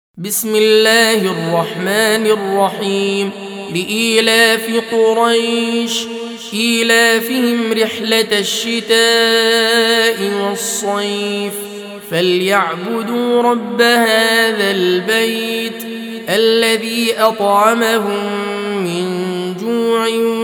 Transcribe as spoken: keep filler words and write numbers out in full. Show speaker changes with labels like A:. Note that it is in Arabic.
A: بسم الله الرحمن الرحيم. لإيلاف قريش إيلافهم رحلة الشتاء والصيف فليعبدوا رب هذا البيت الذي أطعمهم من جوع